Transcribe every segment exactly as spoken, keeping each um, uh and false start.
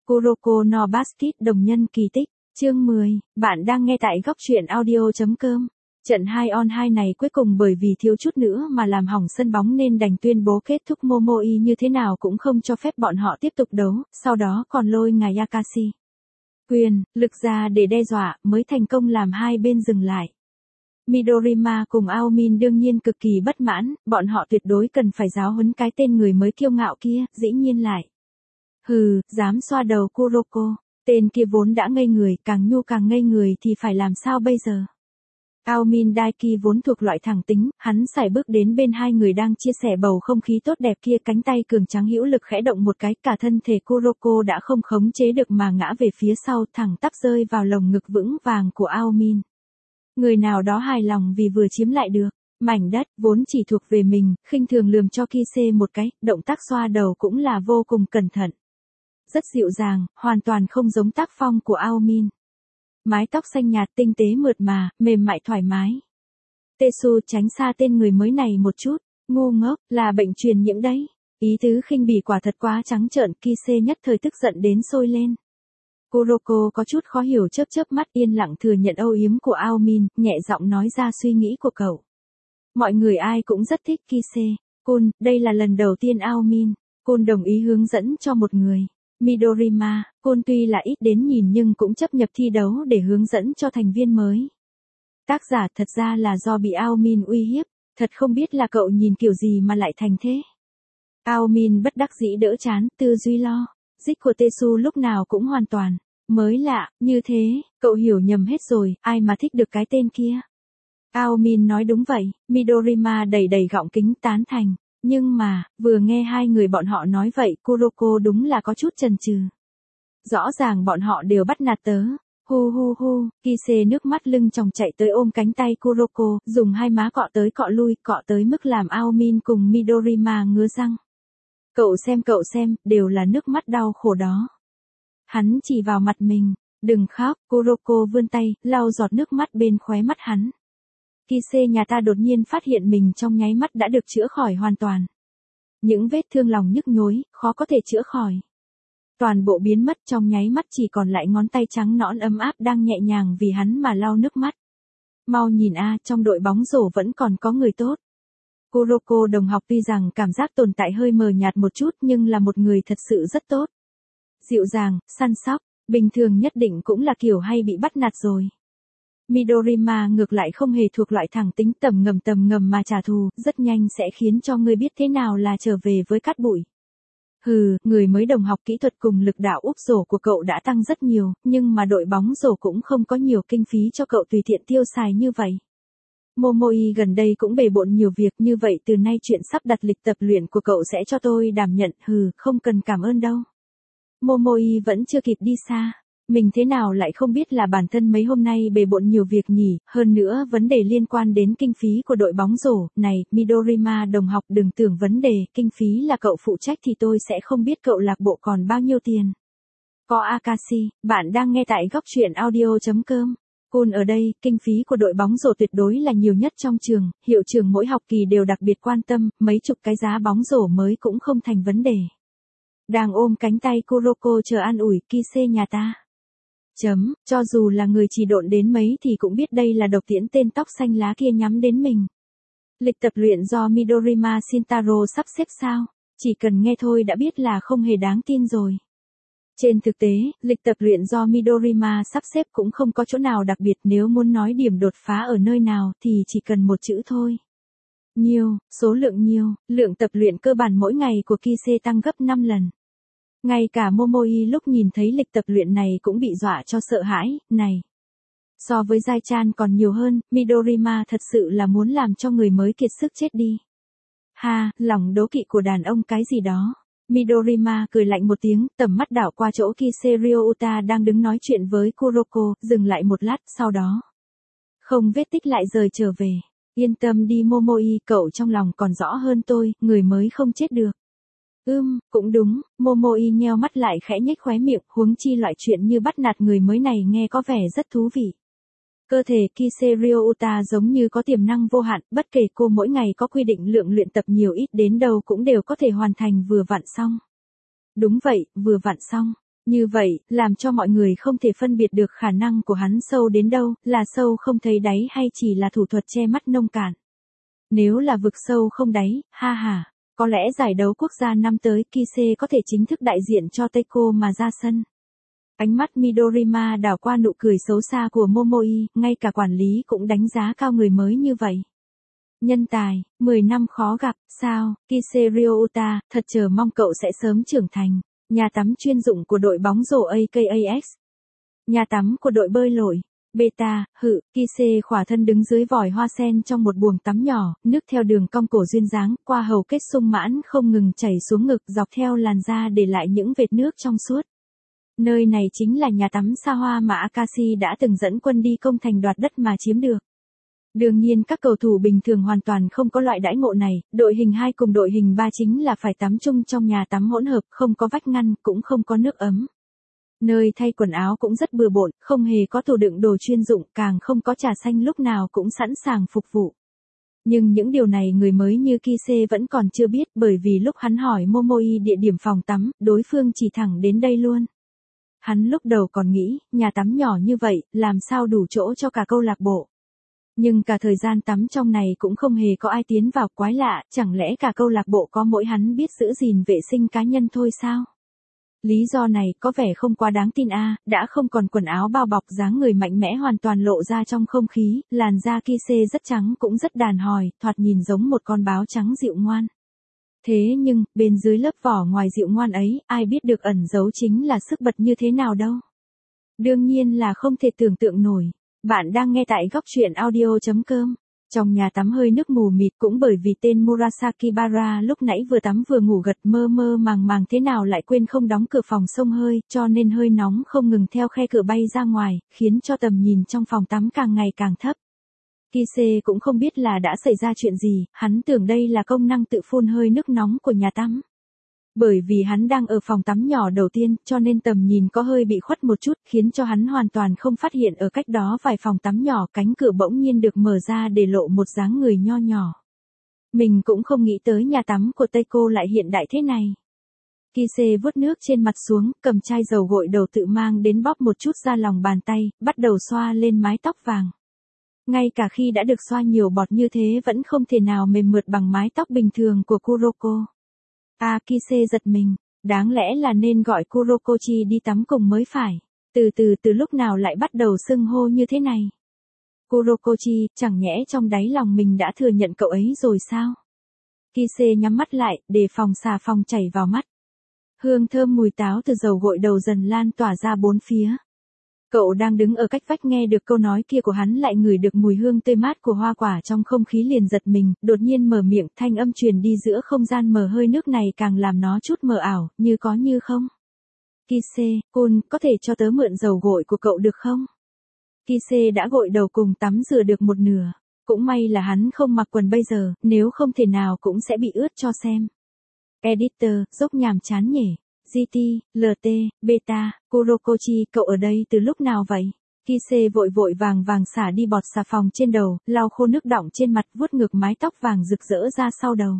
Kuroko no Basket đồng nhân kỳ tích, chương mười, bạn đang nghe tại góc truyện audio.com. Trận hai on hai này cuối cùng bởi vì thiếu chút nữa mà làm hỏng sân bóng nên đành tuyên bố kết thúc. Momoi như thế nào cũng không cho phép bọn họ tiếp tục đấu, sau đó còn lôi ngài Yakashi quyền lực ra để đe dọa, mới thành công làm hai bên dừng lại. Midorima cùng Aomin đương nhiên cực kỳ bất mãn, bọn họ tuyệt đối cần phải giáo huấn cái tên người mới kiêu ngạo kia, dĩ nhiên lại. Hừ, dám xoa đầu Kuroko, tên kia vốn đã ngây người, càng nhu càng ngây người thì phải làm sao bây giờ? Aomin Daiki vốn thuộc loại thẳng tính, hắn sải bước đến bên hai người đang chia sẻ bầu không khí tốt đẹp kia, cánh tay cường tráng hữu lực khẽ động một cái, cả thân thể Kuroko đã không khống chế được mà ngã về phía sau, thẳng tắp rơi vào lồng ngực vững vàng của Aomin. Người nào đó hài lòng vì vừa chiếm lại được mảnh đất vốn chỉ thuộc về mình, khinh thường lườm cho Kise một cái, động tác xoa đầu cũng là vô cùng cẩn thận. Rất dịu dàng, hoàn toàn không giống tác phong của Aomin. Mái tóc xanh nhạt tinh tế mượt mà, mềm mại thoải mái. Tetsu tránh xa tên người mới này một chút, ngu ngốc, là bệnh truyền nhiễm đấy. Ý tứ khinh bỉ quả thật quá trắng trợn, Kise nhất thời tức giận đến sôi lên. Kuroko có chút khó hiểu, chớp chớp mắt, yên lặng thừa nhận âu yếm của Aomin, nhẹ giọng nói ra suy nghĩ của cậu. Mọi người ai cũng rất thích Kise-kun, đây là lần đầu tiên Aomin-kun đồng ý hướng dẫn cho một người. Midorima-kun tuy là ít đến nhìn nhưng cũng chấp nhập thi đấu để hướng dẫn cho thành viên mới. Tác giả thật ra là do bị Aomin uy hiếp, thật không biết là cậu nhìn kiểu gì mà lại thành thế. Aomin bất đắc dĩ đỡ chán, tư duy lo. Dích của Tetsu lúc nào cũng hoàn toàn mới lạ, như thế, cậu hiểu nhầm hết rồi, ai mà thích được cái tên kia. Aomin nói đúng vậy, Midorima đầy đầy gọng kính tán thành, nhưng mà, vừa nghe hai người bọn họ nói vậy, Kuroko đúng là có chút chần chừ. Rõ ràng bọn họ đều bắt nạt tớ. Hu hu hu, Kise nước mắt lưng tròng chạy tới ôm cánh tay Kuroko, dùng hai má cọ tới cọ lui, cọ tới mức làm Aomin cùng Midorima ngứa răng. Cậu xem cậu xem, đều là nước mắt đau khổ đó. Hắn chỉ vào mặt mình, đừng khóc, Kuroko vươn tay, lau giọt nước mắt bên khóe mắt hắn. Kise nhà ta đột nhiên phát hiện mình trong nháy mắt đã được chữa khỏi hoàn toàn. Những vết thương lòng nhức nhối, khó có thể chữa khỏi. Toàn bộ biến mất, trong nháy mắt chỉ còn lại ngón tay trắng nõn ấm áp đang nhẹ nhàng vì hắn mà lau nước mắt. Mau nhìn a, trong đội bóng rổ vẫn còn có người tốt. Kuroko đồng học tuy rằng cảm giác tồn tại hơi mờ nhạt một chút nhưng là một người thật sự rất tốt. Dịu dàng, săn sóc, bình thường nhất định cũng là kiểu hay bị bắt nạt rồi. Midorima ngược lại không hề thuộc loại thẳng tính tầm ngầm tầm ngầm mà trả thù, rất nhanh sẽ khiến cho ngươi biết thế nào là trở về với cát bụi. Hừ, người mới đồng học kỹ thuật cùng lực đạo úp rổ của cậu đã tăng rất nhiều, nhưng mà đội bóng rổ cũng không có nhiều kinh phí cho cậu tùy tiện tiêu xài như vậy. Momoi gần đây cũng bề bộn nhiều việc, như vậy từ nay chuyện sắp đặt lịch tập luyện của cậu sẽ cho tôi đảm nhận. Hừ, không cần cảm ơn đâu. Momoi vẫn chưa kịp đi xa. Mình thế nào lại không biết là bản thân mấy hôm nay bề bộn nhiều việc nhỉ, hơn nữa vấn đề liên quan đến kinh phí của đội bóng rổ. Này, Midorima đồng học, đừng tưởng vấn đề kinh phí là cậu phụ trách thì tôi sẽ không biết cậu lạc bộ còn bao nhiêu tiền. Có Akashi, bạn đang nghe tại góc truyện audio.com. Kun ở đây, kinh phí của đội bóng rổ tuyệt đối là nhiều nhất trong trường, hiệu trưởng mỗi học kỳ đều đặc biệt quan tâm, mấy chục cái giá bóng rổ mới cũng không thành vấn đề. Đang ôm cánh tay Kuroko chờ an ủi, Kise nhà ta. Chấm, cho dù là người chỉ độn đến mấy thì cũng biết đây là độc tiễn tên tóc xanh lá kia nhắm đến mình. Lịch tập luyện do Midorima Shintaro sắp xếp sao? Chỉ cần nghe thôi đã biết là không hề đáng tin rồi. Trên thực tế, lịch tập luyện do Midorima sắp xếp cũng không có chỗ nào đặc biệt, nếu muốn nói điểm đột phá ở nơi nào thì chỉ cần một chữ thôi. Nhiều, số lượng nhiều, lượng tập luyện cơ bản mỗi ngày của Kise tăng gấp năm lần. Ngay cả Momoi lúc nhìn thấy lịch tập luyện này cũng bị dọa cho sợ hãi, này. So với Giai-chan còn nhiều hơn, Midorima thật sự là muốn làm cho người mới kiệt sức chết đi. Ha, lòng đố kỵ của đàn ông cái gì đó. Midorima cười lạnh một tiếng, tầm mắt đảo qua chỗ Kise Ryouta đang đứng nói chuyện với Kuroko, dừng lại một lát, sau đó. Không vết tích lại rời trở về. Yên tâm đi Momoi, cậu trong lòng còn rõ hơn tôi, người mới không chết được. Ưm, cũng đúng, Momoi nheo mắt lại khẽ nhếch khóe miệng, huống chi loại chuyện như bắt nạt người mới này nghe có vẻ rất thú vị. Cơ thể Kise Ryouta giống như có tiềm năng vô hạn, bất kể cô mỗi ngày có quy định lượng luyện tập nhiều ít đến đâu cũng đều có thể hoàn thành vừa vặn xong. Đúng vậy, vừa vặn xong. Như vậy, làm cho mọi người không thể phân biệt được khả năng của hắn sâu đến đâu, là sâu không thấy đáy hay chỉ là thủ thuật che mắt nông cạn. Nếu là vực sâu không đáy, ha ha, có lẽ giải đấu quốc gia năm tới Kise có thể chính thức đại diện cho Teiko mà ra sân. Ánh mắt Midorima đảo qua nụ cười xấu xa của Momoi, ngay cả quản lý cũng đánh giá cao người mới như vậy. Nhân tài, mười năm khó gặp, sao, Kise Ryota, thật chờ mong cậu sẽ sớm trưởng thành. Nhà tắm chuyên dụng của đội bóng rổ a ca a ích. Nhà tắm của đội bơi lội. Beta, hự, Kise khỏa thân đứng dưới vòi hoa sen trong một buồng tắm nhỏ, nước theo đường cong cổ duyên dáng, qua hầu kết sung mãn không ngừng chảy xuống ngực dọc theo làn da để lại những vệt nước trong suốt. Nơi này chính là nhà tắm xa hoa mà Akashi đã từng dẫn quân đi công thành đoạt đất mà chiếm được. Đương nhiên các cầu thủ bình thường hoàn toàn không có loại đãi ngộ này, đội hình hai cùng đội hình ba chính là phải tắm chung trong nhà tắm hỗn hợp, không có vách ngăn, cũng không có nước ấm. Nơi thay quần áo cũng rất bừa bộn, không hề có tủ đựng đồ chuyên dụng, càng không có trà xanh lúc nào cũng sẵn sàng phục vụ. Nhưng những điều này người mới như Kise vẫn còn chưa biết, bởi vì lúc hắn hỏi Momoi địa điểm phòng tắm, đối phương chỉ thẳng đến đây luôn. Hắn lúc đầu còn nghĩ, nhà tắm nhỏ như vậy, làm sao đủ chỗ cho cả câu lạc bộ. Nhưng cả thời gian tắm trong này cũng không hề có ai tiến vào, quái lạ, chẳng lẽ cả câu lạc bộ có mỗi hắn biết giữ gìn vệ sinh cá nhân thôi sao? Lý do này có vẻ không quá đáng tin a, đã không còn quần áo bao bọc, dáng người mạnh mẽ hoàn toàn lộ ra trong không khí, làn da Kise rất trắng cũng rất đàn hồi, thoạt nhìn giống một con báo trắng dịu ngoan. Thế nhưng, bên dưới lớp vỏ ngoài dịu ngoan ấy, ai biết được ẩn giấu chính là sức bật như thế nào đâu. Đương nhiên là không thể tưởng tượng nổi. Bạn đang nghe tại góc truyện audio chấm com. Trong nhà tắm hơi nước mù mịt, cũng bởi vì tên Murasaki Bara lúc nãy vừa tắm vừa ngủ gật mơ mơ màng màng thế nào lại quên không đóng cửa phòng xông hơi, cho nên hơi nóng không ngừng theo khe cửa bay ra ngoài, khiến cho tầm nhìn trong phòng tắm càng ngày càng thấp. Kise cũng không biết là đã xảy ra chuyện gì, hắn tưởng đây là công năng tự phun hơi nước nóng của nhà tắm. Bởi vì hắn đang ở phòng tắm nhỏ đầu tiên, cho nên tầm nhìn có hơi bị khuất một chút, khiến cho hắn hoàn toàn không phát hiện ở cách đó vài phòng tắm nhỏ, cánh cửa bỗng nhiên được mở ra để lộ một dáng người nho nhỏ. Mình cũng không nghĩ tới nhà tắm của Teiko lại hiện đại thế này. Kise vuốt nước trên mặt xuống, cầm chai dầu gội đầu tự mang đến bóp một chút ra lòng bàn tay, bắt đầu xoa lên mái tóc vàng. Ngay cả khi đã được xoa nhiều bọt như thế vẫn không thể nào mềm mượt bằng mái tóc bình thường của Kuroko. À, Kise giật mình, đáng lẽ là nên gọi Kurokochi đi tắm cùng mới phải. Từ từ từ lúc nào lại bắt đầu xưng hô như thế này. Kurokochi, chẳng nhẽ trong đáy lòng mình đã thừa nhận cậu ấy rồi sao? Kise nhắm mắt lại, để phòng xà phòng chảy vào mắt. Hương thơm mùi táo từ dầu gội đầu dần lan tỏa ra bốn phía. Cậu đang đứng ở cách vách nghe được câu nói kia của hắn lại ngửi được mùi hương tươi mát của hoa quả trong không khí liền giật mình, đột nhiên mở miệng, thanh âm truyền đi giữa không gian mờ hơi nước này càng làm nó chút mờ ảo, như có như không. Kise, Kun, có thể cho tớ mượn dầu gội của cậu được không? Kise đã gội đầu cùng tắm rửa được một nửa, cũng may là hắn không mặc quần bây giờ, nếu không thể nào cũng sẽ bị ướt cho xem. Editor, dốc nhàm chán nhỉ. giê tê, lờ tê, Beta, Kurokochi, cậu ở đây từ lúc nào vậy? Kise vội vội vàng vàng xả đi bọt xà phòng trên đầu, lau khô nước đọng trên mặt, vuốt ngược mái tóc vàng rực rỡ ra sau đầu.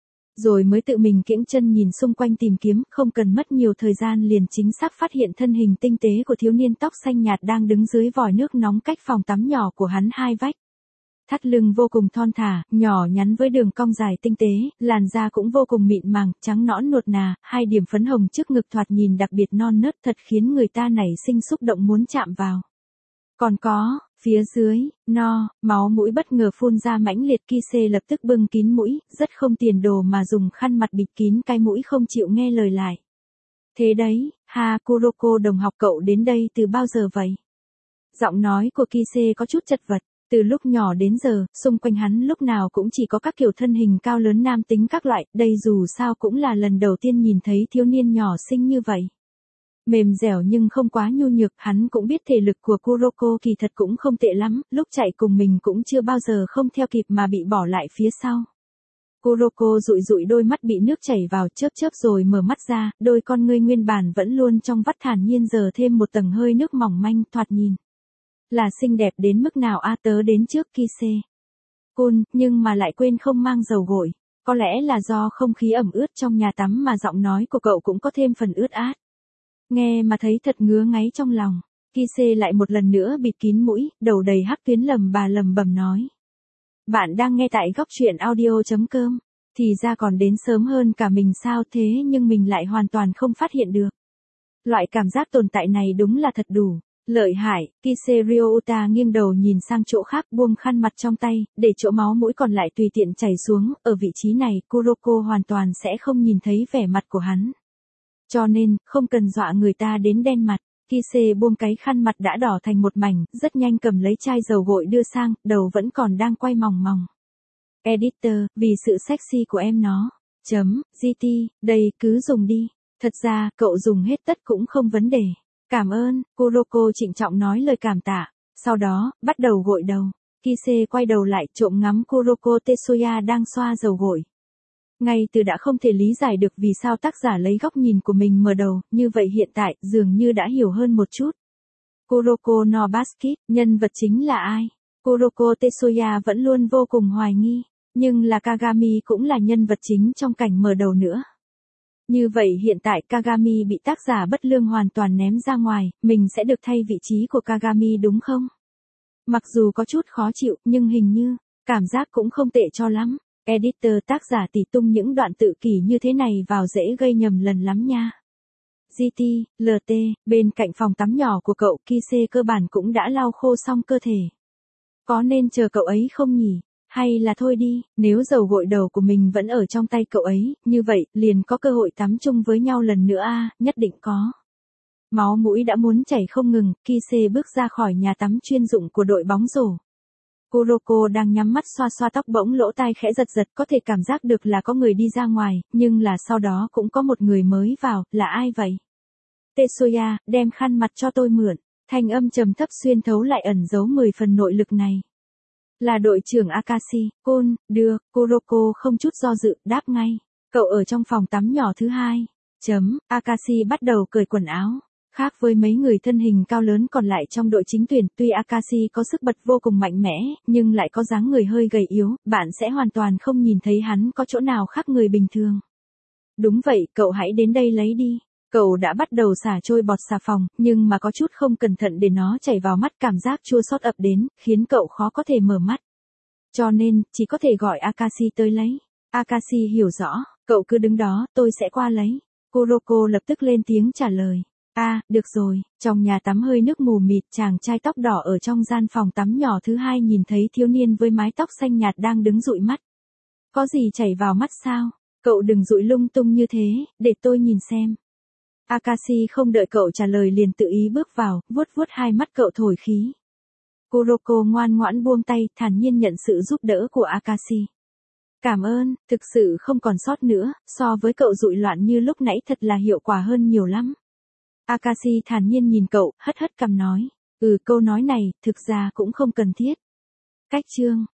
Rồi mới tự mình kiễng chân nhìn xung quanh tìm kiếm, không cần mất nhiều thời gian liền chính xác phát hiện thân hình tinh tế của thiếu niên tóc xanh nhạt đang đứng dưới vòi nước nóng cách phòng tắm nhỏ của hắn hai vách. Thắt lưng vô cùng thon thả, nhỏ nhắn với đường cong dài tinh tế, làn da cũng vô cùng mịn màng, trắng nõn nuột nà, hai điểm phấn hồng trước ngực thoạt nhìn đặc biệt non nớt thật khiến người ta nảy sinh xúc động muốn chạm vào. Còn có, phía dưới, no, máu mũi bất ngờ phun ra mãnh liệt. Kise lập tức bưng kín mũi, rất không tiền đồ mà dùng khăn mặt bịt kín cái mũi không chịu nghe lời lại. Thế đấy, ha, Kuroko đồng học cậu đến đây từ bao giờ vậy? Giọng nói của Kise có chút chật vật. Từ lúc nhỏ đến giờ, xung quanh hắn lúc nào cũng chỉ có các kiểu thân hình cao lớn nam tính các loại, đây dù sao cũng là lần đầu tiên nhìn thấy thiếu niên nhỏ xinh như vậy. Mềm dẻo nhưng không quá nhu nhược, hắn cũng biết thể lực của Kuroko kỳ thật cũng không tệ lắm, lúc chạy cùng mình cũng chưa bao giờ không theo kịp mà bị bỏ lại phía sau. Kuroko dụi dụi đôi mắt bị nước chảy vào, chớp chớp rồi mở mắt ra, đôi con ngươi nguyên bản vẫn luôn trong vắt thản nhiên giờ thêm một tầng hơi nước mỏng manh, thoạt nhìn là xinh đẹp đến mức nào a. Tớ đến trước Kise. Kun, nhưng mà lại quên không mang dầu gội. Có lẽ là do không khí ẩm ướt trong nhà tắm mà giọng nói của cậu cũng có thêm phần ướt át. Nghe mà thấy thật ngứa ngáy trong lòng. Kise lại một lần nữa bịt kín mũi, đầu đầy hắc tuyến lầm bà lầm bầm nói. Bạn đang nghe tại góc truyện audio.com. Thì ra còn đến sớm hơn cả mình sao thế nhưng mình lại hoàn toàn không phát hiện được. Loại cảm giác tồn tại này đúng là thật đủ. Lợi hại, Kise Ryota nghiêng đầu nhìn sang chỗ khác buông khăn mặt trong tay, để chỗ máu mũi còn lại tùy tiện chảy xuống, ở vị trí này Kuroko hoàn toàn sẽ không nhìn thấy vẻ mặt của hắn. Cho nên, không cần dọa người ta đến đen mặt. Kise buông cái khăn mặt đã đỏ thành một mảnh, rất nhanh cầm lấy chai dầu gội đưa sang, đầu vẫn còn đang quay mòng mòng. Editor, vì sự sexy của em nó. Chấm, giê tê, đây, cứ dùng đi. Thật ra, cậu dùng hết tất cũng không vấn đề. Cảm ơn, Kuroko trịnh trọng nói lời cảm tạ. Sau đó, bắt đầu gội đầu. Kise quay đầu lại trộm ngắm Kuroko Tetsuya đang xoa dầu gội. Ngay từ đã không thể lý giải được vì sao tác giả lấy góc nhìn của mình mở đầu, như vậy hiện tại dường như đã hiểu hơn một chút. Kuroko no Basket, nhân vật chính là ai? Kuroko Tetsuya vẫn luôn vô cùng hoài nghi, nhưng là Kagami cũng là nhân vật chính trong cảnh mở đầu nữa. Như vậy hiện tại Kagami bị tác giả bất lương hoàn toàn ném ra ngoài, mình sẽ được thay vị trí của Kagami đúng không? Mặc dù có chút khó chịu, nhưng hình như, cảm giác cũng không tệ cho lắm. Editor tác giả tỉ tung những đoạn tự kỷ như thế này vào dễ gây nhầm lần lắm nha. giê tê, lờ tê, bên cạnh phòng tắm nhỏ của cậu Kise cơ bản cũng đã lau khô xong cơ thể. Có nên chờ cậu ấy không nhỉ? Hay là thôi đi, nếu dầu gội đầu của mình vẫn ở trong tay cậu ấy, như vậy, liền có cơ hội tắm chung với nhau lần nữa à, nhất định có. Máu mũi đã muốn chảy không ngừng, Kise bước ra khỏi nhà tắm chuyên dụng của đội bóng rổ. Kuroko đang nhắm mắt xoa xoa tóc bỗng lỗ tai khẽ giật giật có thể cảm giác được là có người đi ra ngoài, nhưng là sau đó cũng có một người mới vào, là ai vậy? Tetsuya, đem khăn mặt cho tôi mượn, thanh âm trầm thấp xuyên thấu lại ẩn giấu mười phần nội lực này. Là đội trưởng Akashi, Kun, được, Kuroko không chút do dự, đáp ngay. Cậu ở trong phòng tắm nhỏ thứ hai. Chấm, Akashi bắt đầu cởi quần áo. Khác với mấy người thân hình cao lớn còn lại trong đội chính tuyển, tuy Akashi có sức bật vô cùng mạnh mẽ, nhưng lại có dáng người hơi gầy yếu, bạn sẽ hoàn toàn không nhìn thấy hắn có chỗ nào khác người bình thường. Đúng vậy, cậu hãy đến đây lấy đi. Cậu đã bắt đầu xả trôi bọt xà phòng, nhưng mà có chút không cẩn thận để nó chảy vào mắt, cảm giác chua xót ập đến, khiến cậu khó có thể mở mắt. Cho nên, chỉ có thể gọi Akashi tới lấy. Akashi hiểu rõ, cậu cứ đứng đó, tôi sẽ qua lấy. Kuroko lập tức lên tiếng trả lời. A, à, được rồi, trong nhà tắm hơi nước mù mịt, chàng trai tóc đỏ ở trong gian phòng tắm nhỏ thứ hai nhìn thấy thiếu niên với mái tóc xanh nhạt đang đứng dụi mắt. Có gì chảy vào mắt sao? Cậu đừng dụi lung tung như thế, để tôi nhìn xem. Akashi không đợi cậu trả lời liền tự ý bước vào, vuốt vuốt hai mắt cậu thổi khí. Kuroko ngoan ngoãn buông tay, thản nhiên nhận sự giúp đỡ của Akashi. Cảm ơn, thực sự không còn sót nữa, so với cậu dụi loạn như lúc nãy thật là hiệu quả hơn nhiều lắm. Akashi thản nhiên nhìn cậu, hất hất cằm nói. Ừ, câu nói này, thực ra cũng không cần thiết. Cách chương,